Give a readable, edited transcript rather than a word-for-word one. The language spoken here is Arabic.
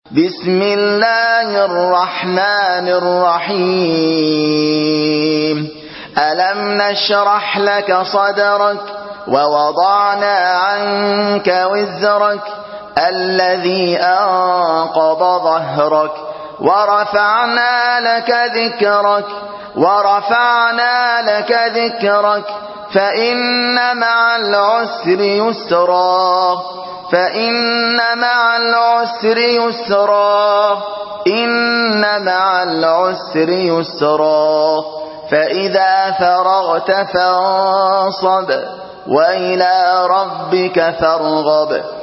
بسم الله الرحمن الرحيم ألم نشرح لك صدرك ووضعنا عنك وزرك الذي أنقض ظهرك ورفعنا لك ذكرك فإن مع العسر يسرا فإذا فرغت فانصب وإلى ربك فارغب